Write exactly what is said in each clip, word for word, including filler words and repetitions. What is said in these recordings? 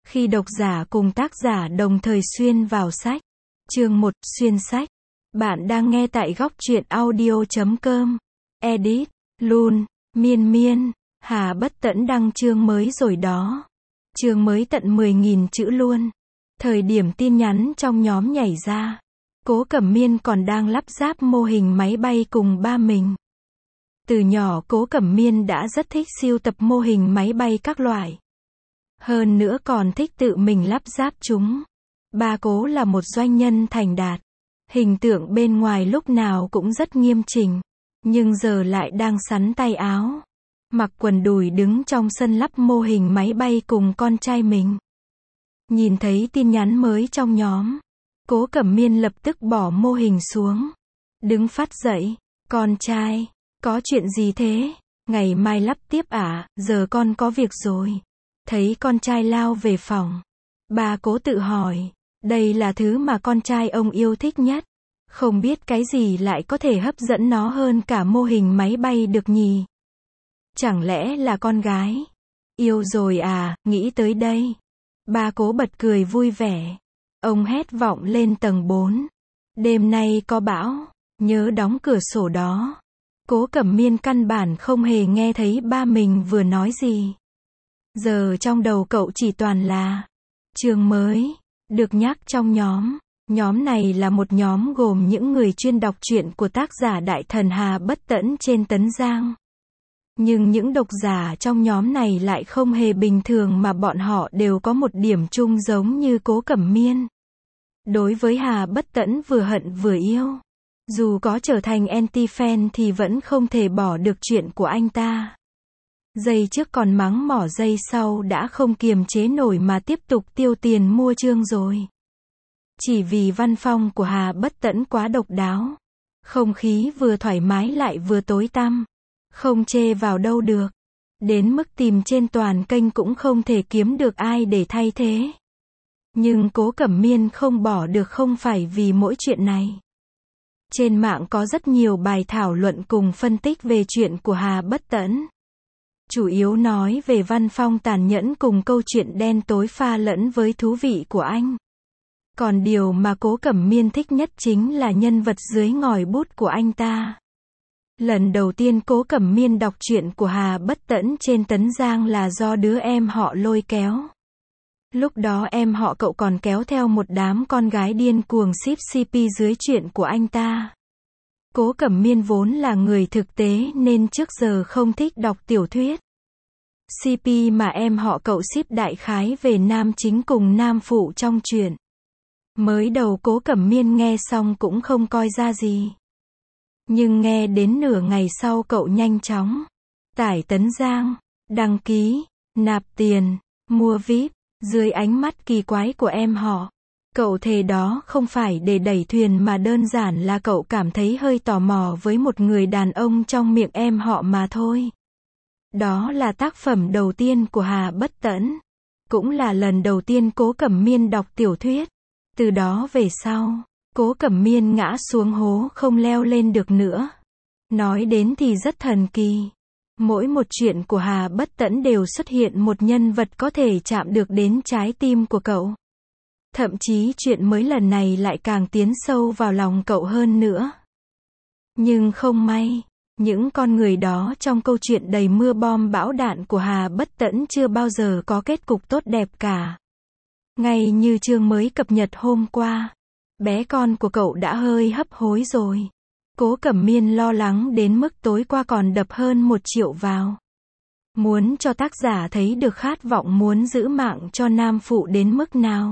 Khi độc giả cùng tác giả đồng thời xuyên vào sách. Chương một, xuyên sách. Bạn đang nghe tại góc truyện audio chấm com. Edit, Lun, Miên Miên, Hà Bất Tẫn đăng chương mới rồi đó. Chương mới tận mười nghìn chữ luôn. Thời điểm tin nhắn trong nhóm nhảy ra, Cố Cẩm Miên còn đang lắp ráp mô hình máy bay cùng ba mình. Từ nhỏ Cố Cẩm Miên đã rất thích sưu tập mô hình máy bay các loại. Hơn nữa còn thích tự mình lắp ráp chúng. Ba Cố là một doanh nhân thành đạt. Hình tượng bên ngoài lúc nào cũng rất nghiêm chỉnh. Nhưng giờ lại đang xắn tay áo, mặc quần đùi đứng trong sân lắp mô hình máy bay cùng con trai mình. Nhìn thấy tin nhắn mới trong nhóm, Cố Cẩm Miên lập tức bỏ mô hình xuống. Đứng phát dậy. Con trai, có chuyện gì thế? Ngày mai lắp tiếp à, giờ con có việc rồi. Thấy con trai lao về phòng, bà Cố tự hỏi, đây là thứ mà con trai ông yêu thích nhất. Không biết cái gì lại có thể hấp dẫn nó hơn cả mô hình máy bay được nhỉ? Chẳng lẽ là con gái? Yêu rồi à, nghĩ tới đây. Bà Cố bật cười vui vẻ. Ông hét vọng lên tầng bốn. Đêm nay có bão, nhớ đóng cửa sổ đó. Cố Cẩm Miên căn bản không hề nghe thấy ba mình vừa nói gì. Giờ trong đầu cậu chỉ toàn là chương mới, được nhắc trong nhóm. Nhóm này là một nhóm gồm những người chuyên đọc truyện của tác giả đại thần Hà Bất Tẫn trên Tấn Giang. Nhưng những độc giả trong nhóm này lại không hề bình thường mà bọn họ đều có một điểm chung giống như Cố Cẩm Miên. Đối với Hà Bất Tẫn vừa hận vừa yêu. Dù có trở thành anti-fan thì vẫn không thể bỏ được chuyện của anh ta. Giây trước còn mắng mỏ, giây sau đã không kiềm chế nổi mà tiếp tục tiêu tiền mua chương rồi. Chỉ vì văn phong của Hà Bất Tẫn quá độc đáo. Không khí vừa thoải mái lại vừa tối tăm. Không chê vào đâu được. Đến mức tìm trên toàn kênh cũng không thể kiếm được ai để thay thế. Nhưng Cố Cẩm Miên không bỏ được không phải vì mỗi chuyện này. Trên mạng có rất nhiều bài thảo luận cùng phân tích về chuyện của Hà Bất Tẫn. Chủ yếu nói về văn phong tàn nhẫn cùng câu chuyện đen tối pha lẫn với thú vị của anh. Còn điều mà Cố Cẩm Miên thích nhất chính là nhân vật dưới ngòi bút của anh ta. Lần đầu tiên Cố Cẩm Miên đọc truyện của Hà Bất Tẫn trên Tấn Giang là do đứa em họ lôi kéo. Lúc đó em họ cậu còn kéo theo một đám con gái điên cuồng ship xê pê dưới truyện của anh ta. Cố Cẩm Miên vốn là người thực tế nên trước giờ không thích đọc tiểu thuyết xê pê mà em họ cậu ship đại khái về nam chính cùng nam phụ trong truyện. Mới đầu Cố Cẩm Miên nghe xong cũng không coi ra gì. Nhưng nghe đến nửa ngày sau cậu nhanh chóng tải Tấn Giang, đăng ký, nạp tiền, mua vi ai pi. Dưới ánh mắt kỳ quái của em họ, cậu thề đó không phải để đẩy thuyền mà đơn giản là cậu cảm thấy hơi tò mò với một người đàn ông trong miệng em họ mà thôi. Đó là tác phẩm đầu tiên của Hà Bất Tẫn. Cũng là lần đầu tiên Cố Cẩm Miên đọc tiểu thuyết. Từ đó về sau, Cố Cẩm Miên ngã xuống hố không leo lên được nữa. Nói đến thì rất thần kỳ. Mỗi một chuyện của Hà Bất Tẫn đều xuất hiện một nhân vật có thể chạm được đến trái tim của cậu. Thậm chí chuyện mới lần này lại càng tiến sâu vào lòng cậu hơn nữa. Nhưng không may, những con người đó trong câu chuyện đầy mưa bom bão đạn của Hà Bất Tẫn chưa bao giờ có kết cục tốt đẹp cả. Ngay như chương mới cập nhật hôm qua, bé con của cậu đã hơi hấp hối rồi. Cố Cẩm Miên lo lắng đến mức tối qua còn đập hơn một triệu vào. Muốn cho tác giả thấy được khát vọng muốn giữ mạng cho nam phụ đến mức nào.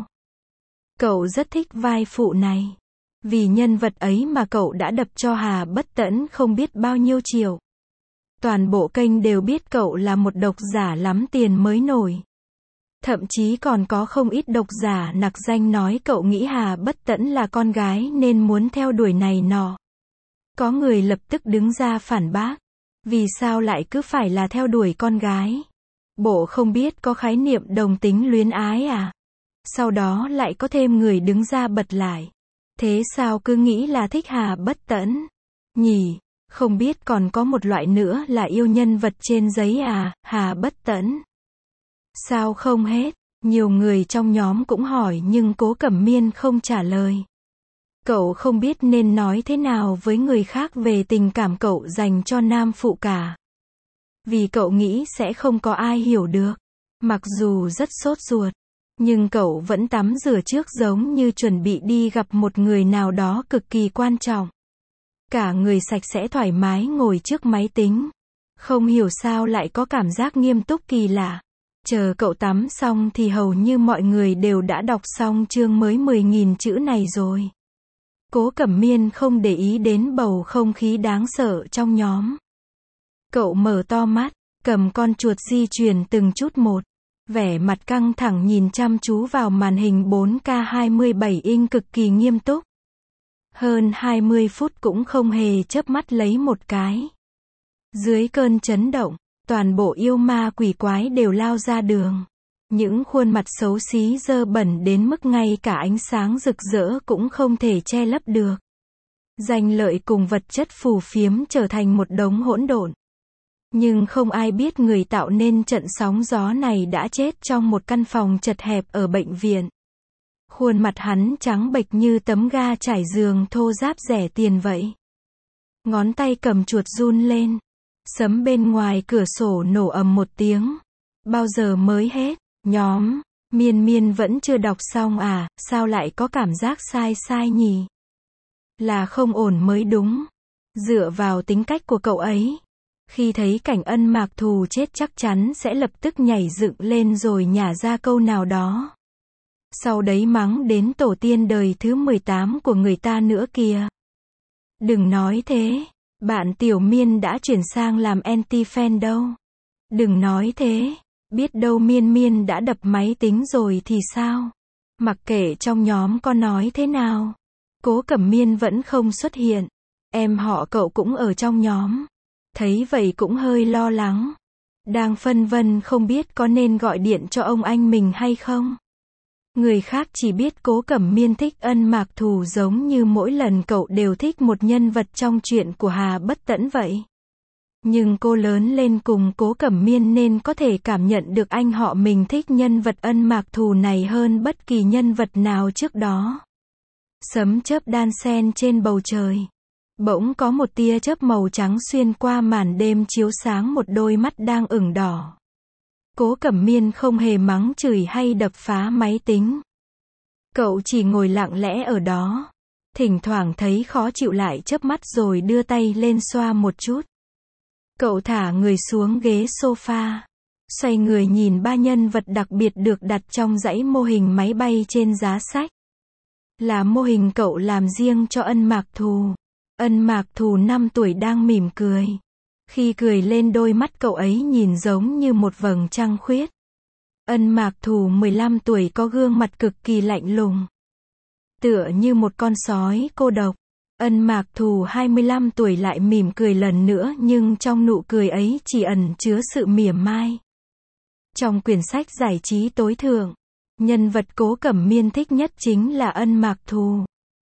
Cậu rất thích vai phụ này. Vì nhân vật ấy mà cậu đã đập cho Hà Bất Tẫn không biết bao nhiêu triệu. Toàn bộ kênh đều biết cậu là một độc giả lắm tiền mới nổi. Thậm chí còn có không ít độc giả nặc danh nói cậu nghĩ Hà Bất Tẫn là con gái nên muốn theo đuổi này nọ. Có người lập tức đứng ra phản bác. Vì sao lại cứ phải là theo đuổi con gái? Bộ không biết có khái niệm đồng tính luyến ái à? Sau đó lại có thêm người đứng ra bật lại. Thế sao cứ nghĩ là thích Hà Bất Tẫn? Nhỉ, không biết còn có một loại nữa là yêu nhân vật trên giấy à, Hà Bất Tẫn. Sao không hết? Nhiều người trong nhóm cũng hỏi nhưng Cố Cẩm Miên không trả lời. Cậu không biết nên nói thế nào với người khác về tình cảm cậu dành cho nam phụ cả. Vì cậu nghĩ sẽ không có ai hiểu được. Mặc dù rất sốt ruột, nhưng cậu vẫn tắm rửa trước giống như chuẩn bị đi gặp một người nào đó cực kỳ quan trọng. Cả người sạch sẽ thoải mái ngồi trước máy tính. Không hiểu sao lại có cảm giác nghiêm túc kỳ lạ. Chờ cậu tắm xong thì hầu như mọi người đều đã đọc xong chương mới mười nghìn chữ này rồi. Cố Cẩm Miên không để ý đến bầu không khí đáng sợ trong nhóm. Cậu mở to mắt, cầm con chuột di chuyển từng chút một. Vẻ mặt căng thẳng nhìn chăm chú vào màn hình bốn K hai mươi bảy inch cực kỳ nghiêm túc. Hơn hai mươi phút cũng không hề chớp mắt lấy một cái. Dưới cơn chấn động, toàn bộ yêu ma quỷ quái đều lao ra đường. Những khuôn mặt xấu xí dơ bẩn đến mức ngay cả ánh sáng rực rỡ cũng không thể che lấp được. Danh lợi cùng vật chất phù phiếm trở thành một đống hỗn độn. Nhưng không ai biết người tạo nên trận sóng gió này đã chết trong một căn phòng chật hẹp ở bệnh viện. Khuôn mặt hắn trắng bệch như tấm ga trải giường thô ráp rẻ tiền vậy. Ngón tay cầm chuột run lên. Sấm bên ngoài cửa sổ nổ ầm một tiếng. Bao giờ mới hết? Nhóm, Miên Miên vẫn chưa đọc xong à, sao lại có cảm giác sai sai nhỉ? Là không ổn mới đúng. Dựa vào tính cách của cậu ấy, khi thấy cảnh Ân Mạc Thù chết chắc chắn sẽ lập tức nhảy dựng lên rồi nhả ra câu nào đó. Sau đấy mắng đến tổ tiên đời thứ mười tám của người ta nữa kìa. Đừng nói thế, bạn Tiểu Miên đã chuyển sang làm anti-fan đâu. Đừng nói thế, biết đâu Miên Miên đã đập máy tính rồi thì sao? Mặc kệ trong nhóm có nói thế nào, Cố Cẩm Miên vẫn không xuất hiện. Em họ cậu cũng ở trong nhóm. Thấy vậy cũng hơi lo lắng. Đang phân vân không biết có nên gọi điện cho ông anh mình hay không. Người khác chỉ biết Cố Cẩm Miên thích Ân Mạc Thù giống như mỗi lần cậu đều thích một nhân vật trong truyện của Hà Bất Tẫn vậy. Nhưng cô lớn lên cùng Cố Cẩm Miên nên có thể cảm nhận được anh họ mình thích nhân vật Ân Mạc Thù này hơn bất kỳ nhân vật nào trước đó. Sấm chớp đan xen trên bầu trời. Bỗng có một tia chớp màu trắng xuyên qua màn đêm chiếu sáng một đôi mắt đang ửng đỏ. Cố Cẩm Miên không hề mắng chửi hay đập phá máy tính. Cậu chỉ ngồi lặng lẽ ở đó. Thỉnh thoảng thấy khó chịu lại chớp mắt rồi đưa tay lên xoa một chút. Cậu thả người xuống ghế sofa. Xoay người nhìn ba nhân vật đặc biệt được đặt trong dãy mô hình máy bay trên giá sách. Là mô hình cậu làm riêng cho Ân Mạc Thù. Ân Mạc Thù năm tuổi đang mỉm cười. Khi cười lên đôi mắt cậu ấy nhìn giống như một vầng trăng khuyết. Ân Mạc Thù mười lăm tuổi có gương mặt cực kỳ lạnh lùng. Tựa như một con sói cô độc. Ân Mạc Thù hai mươi lăm tuổi lại mỉm cười lần nữa nhưng trong nụ cười ấy chỉ ẩn chứa sự mỉa mai. Trong quyển sách giải trí tối thượng, nhân vật Cố Cẩm Miên thích nhất chính là Ân Mạc Thù.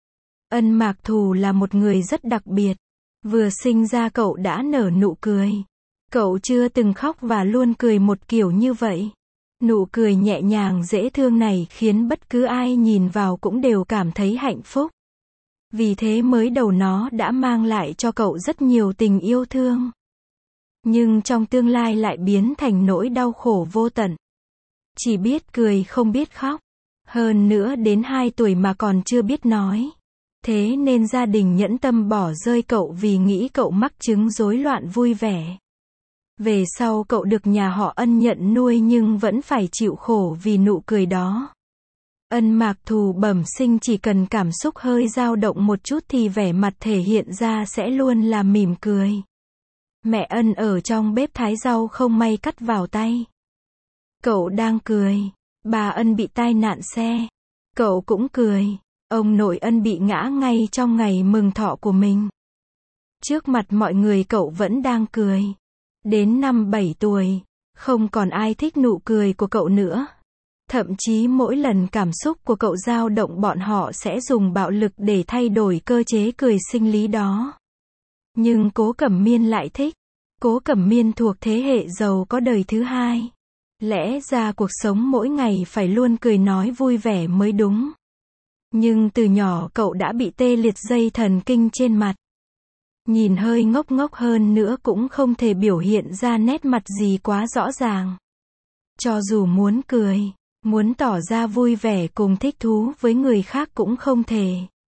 Ân Mạc Thù là một người rất đặc biệt. Vừa sinh ra cậu đã nở nụ cười. Cậu chưa từng khóc và luôn cười một kiểu như vậy. Nụ cười nhẹ nhàng dễ thương này khiến bất cứ ai nhìn vào cũng đều cảm thấy hạnh phúc. Vì thế mới đầu nó đã mang lại cho cậu rất nhiều tình yêu thương. Nhưng trong tương lai lại biến thành nỗi đau khổ vô tận. Chỉ biết cười không biết khóc. Hơn nữa đến hai tuổi mà còn chưa biết nói. Thế nên gia đình nhẫn tâm bỏ rơi cậu vì nghĩ cậu mắc chứng rối loạn vui vẻ. Về sau cậu được nhà họ Ân nhận nuôi nhưng vẫn phải chịu khổ vì nụ cười đó. Ân Mạc Thù bẩm sinh chỉ cần cảm xúc hơi dao động một chút thì vẻ mặt thể hiện ra sẽ luôn là mỉm cười. Mẹ Ân ở trong bếp thái rau không may cắt vào tay. Cậu đang cười. Bà Ân bị tai nạn xe. Cậu cũng cười. Ông nội Ân bị ngã ngay trong ngày mừng thọ của mình. Trước mặt mọi người cậu vẫn đang cười. Đến năm bảy tuổi, không còn ai thích nụ cười của cậu nữa. Thậm chí mỗi lần cảm xúc của cậu dao động bọn họ sẽ dùng bạo lực để thay đổi cơ chế cười sinh lý đó. Nhưng Cố Cẩm Miên lại thích. Cố Cẩm Miên thuộc thế hệ giàu có đời thứ hai. Lẽ ra cuộc sống mỗi ngày phải luôn cười nói vui vẻ mới đúng. Nhưng từ nhỏ cậu đã bị tê liệt dây thần kinh trên mặt. Nhìn hơi ngốc ngốc hơn nữa cũng không thể biểu hiện ra nét mặt gì quá rõ ràng. Cho dù muốn cười, muốn tỏ ra vui vẻ cùng thích thú với người khác cũng không thể.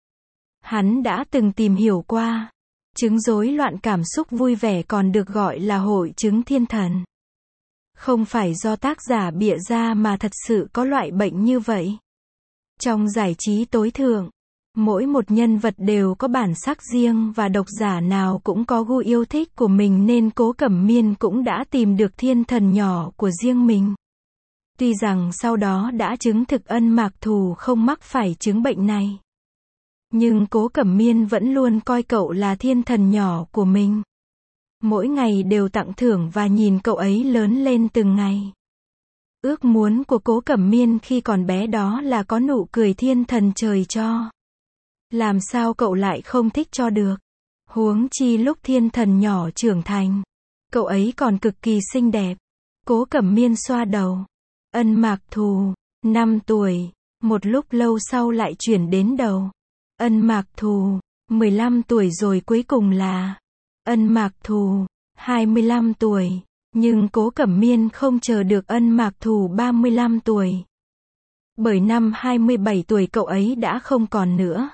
Hắn đã từng tìm hiểu qua. Chứng rối loạn cảm xúc vui vẻ còn được gọi là hội chứng thiên thần. Không phải do tác giả bịa ra mà thật sự có loại bệnh như vậy. Trong giải trí tối thượng, mỗi một nhân vật đều có bản sắc riêng và độc giả nào cũng có gu yêu thích của mình nên Cố Cẩm Miên cũng đã tìm được thiên thần nhỏ của riêng mình. Tuy rằng sau đó đã chứng thực Ân Mạc Thù không mắc phải chứng bệnh này. Nhưng Cố Cẩm Miên vẫn luôn coi cậu là thiên thần nhỏ của mình. Mỗi ngày đều tặng thưởng và nhìn cậu ấy lớn lên từng ngày. Ước muốn của Cố Cẩm Miên khi còn bé đó là có nụ cười thiên thần trời cho. Làm sao cậu lại không thích cho được? Huống chi lúc thiên thần nhỏ trưởng thành, cậu ấy còn cực kỳ xinh đẹp. Cố Cẩm Miên xoa đầu. Ân Mạc Thù, năm tuổi, một lúc lâu sau lại chuyển đến đầu. Ân Mạc Thù, mười lăm tuổi rồi cuối cùng là Ân Mạc Thù, hai mươi lăm tuổi. Nhưng Cố Cẩm Miên không chờ được Ân Mạc Thù ba mươi lăm tuổi. Bởi năm hai mươi bảy tuổi cậu ấy đã không còn nữa.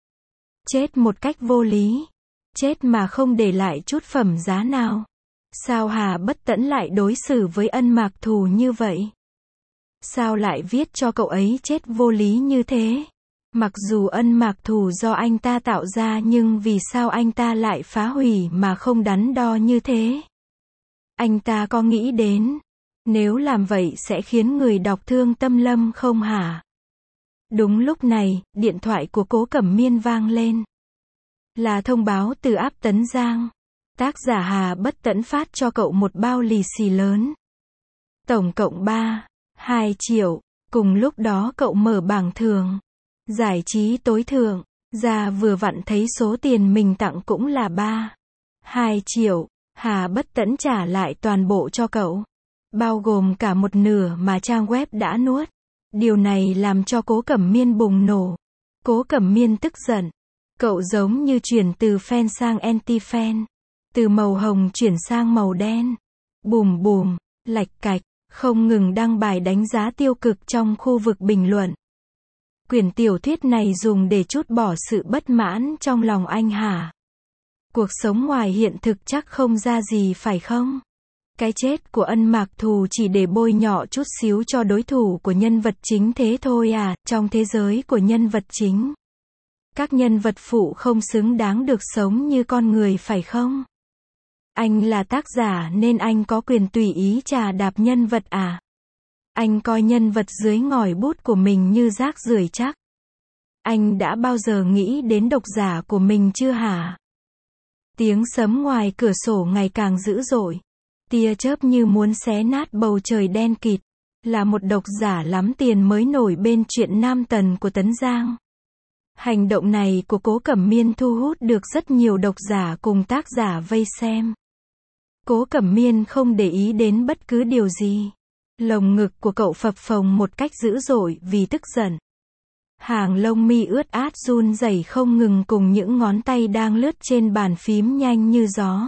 Chết một cách vô lý. Chết mà không để lại chút phẩm giá nào. Sao Hà Bất Tẫn lại đối xử với Ân Mạc Thù như vậy? Sao lại viết cho cậu ấy chết vô lý như thế? Mặc dù Ân Mạc Thù do anh ta tạo ra nhưng vì sao anh ta lại phá hủy mà không đắn đo như thế? Anh ta có nghĩ đến, nếu làm vậy sẽ khiến người đọc thương tâm lâm không hả? Đúng lúc này, điện thoại của Cố Cẩm Miên vang lên. Là thông báo từ Áp Tấn Giang. Tác giả Hà Bất Tẫn phát cho cậu một bao lì xì lớn. Tổng cộng ba, hai triệu. Cùng lúc đó cậu mở bảng thưởng. Giải trí tối thượng. Ra vừa vặn thấy số tiền mình tặng cũng là ba, hai triệu. Hà Bất Tẫn trả lại toàn bộ cho cậu. Bao gồm cả một nửa mà trang web đã nuốt. Điều này làm cho Cố Cẩm Miên bùng nổ. Cố Cẩm Miên tức giận. Cậu giống như chuyển từ fan sang anti-fan. Từ màu hồng chuyển sang màu đen. Bùm bùm, lạch cạch, không ngừng đăng bài đánh giá tiêu cực trong khu vực bình luận. Quyển tiểu thuyết này dùng để trút bỏ sự bất mãn trong lòng anh hả? Cuộc sống ngoài hiện thực chắc không ra gì phải không? Cái chết của Ân Mạc Thù chỉ để bôi nhọ chút xíu cho đối thủ của nhân vật chính thế thôi à? Trong thế giới của nhân vật chính, các nhân vật phụ không xứng đáng được sống như con người phải không? Anh là tác giả nên anh có quyền tùy ý chà đạp nhân vật à? Anh coi nhân vật dưới ngòi bút của mình như rác rưởi chắc. Anh đã bao giờ nghĩ đến độc giả của mình chưa hả? Tiếng sấm ngoài cửa sổ ngày càng dữ dội. Tia chớp như muốn xé nát bầu trời đen kịt. Là một độc giả lắm tiền mới nổi bên truyện Nam Tần của Tấn Giang. Hành động này của Cố Cẩm Miên thu hút được rất nhiều độc giả cùng tác giả vây xem. Cố Cẩm Miên không để ý đến bất cứ điều gì. Lồng ngực của cậu phập phồng một cách dữ dội vì tức giận. Hàng lông mi ướt át run rẩy không ngừng cùng những ngón tay đang lướt trên bàn phím nhanh như gió.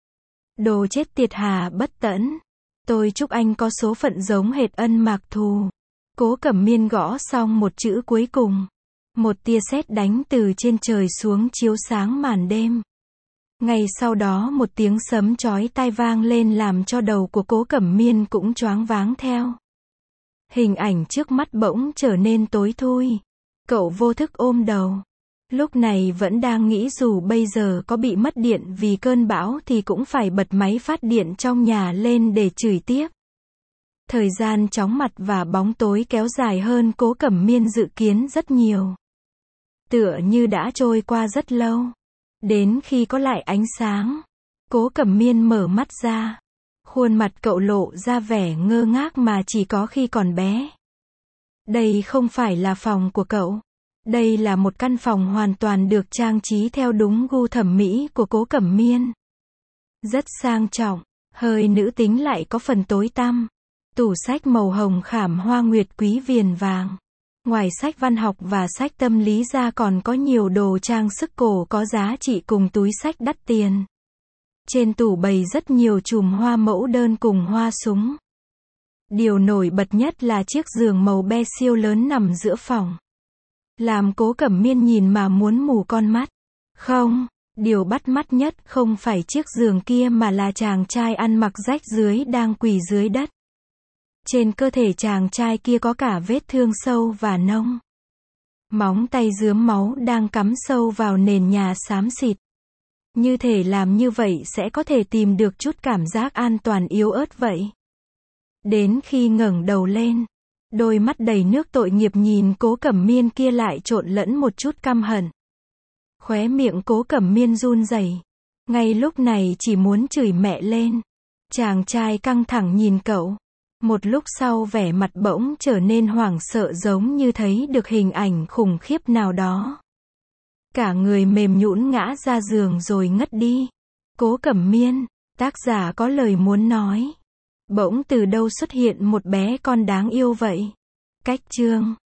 Đồ chết tiệt Hà Bất Tẫn. Tôi chúc anh có số phận giống hệt Ân Mạc Thù. Cố Cẩm Miên gõ xong một chữ cuối cùng. Một tia sét đánh từ trên trời xuống chiếu sáng màn đêm. Ngay sau đó một tiếng sấm chói tai vang lên làm cho đầu của Cố Cẩm Miên cũng choáng váng theo. Hình ảnh trước mắt bỗng trở nên tối thui. Cậu vô thức ôm đầu. Lúc này vẫn đang nghĩ dù bây giờ có bị mất điện vì cơn bão thì cũng phải bật máy phát điện trong nhà lên để chửi tiếp. Thời gian chóng mặt và bóng tối kéo dài hơn Cố Cẩm Miên dự kiến rất nhiều. Tựa như đã trôi qua rất lâu. Đến khi có lại ánh sáng, Cố Cẩm Miên mở mắt ra. Khuôn mặt cậu lộ ra vẻ ngơ ngác mà chỉ có khi còn bé. Đây không phải là phòng của cậu. Đây là một căn phòng hoàn toàn được trang trí theo đúng gu thẩm mỹ của Cố Cẩm Miên. Rất sang trọng, hơi nữ tính lại có phần tối tăm. Tủ sách màu hồng khảm hoa nguyệt quý viền vàng. Ngoài sách văn học và sách tâm lý ra còn có nhiều đồ trang sức cổ có giá trị cùng túi sách đắt tiền. Trên tủ bày rất nhiều chùm hoa mẫu đơn cùng hoa súng. Điều nổi bật nhất là chiếc giường màu be siêu lớn nằm giữa phòng. Làm Cố Cẩm Miên nhìn mà muốn mù con mắt. Không, điều bắt mắt nhất không phải chiếc giường kia mà là chàng trai ăn mặc rách rưới đang quỳ dưới đất. Trên cơ thể chàng trai kia có cả vết thương sâu và nông. Móng tay rướm máu đang cắm sâu vào nền nhà xám xịt. Như thể làm như vậy sẽ có thể tìm được chút cảm giác an toàn yếu ớt vậy. Đến khi ngẩng đầu lên, đôi mắt đầy nước tội nghiệp nhìn Cố Cẩm Miên kia lại trộn lẫn một chút căm hận. Khóe miệng Cố Cẩm Miên run rẩy. Ngay lúc này chỉ muốn chửi mẹ lên. Chàng trai căng thẳng nhìn cậu. Một lúc sau vẻ mặt bỗng trở nên hoảng sợ giống như thấy được hình ảnh khủng khiếp nào đó. Cả người mềm nhũn ngã ra giường rồi ngất đi. Cố Cẩm Miên, tác giả có lời muốn nói. Bỗng từ đâu xuất hiện một bé con đáng yêu vậy. Cách chương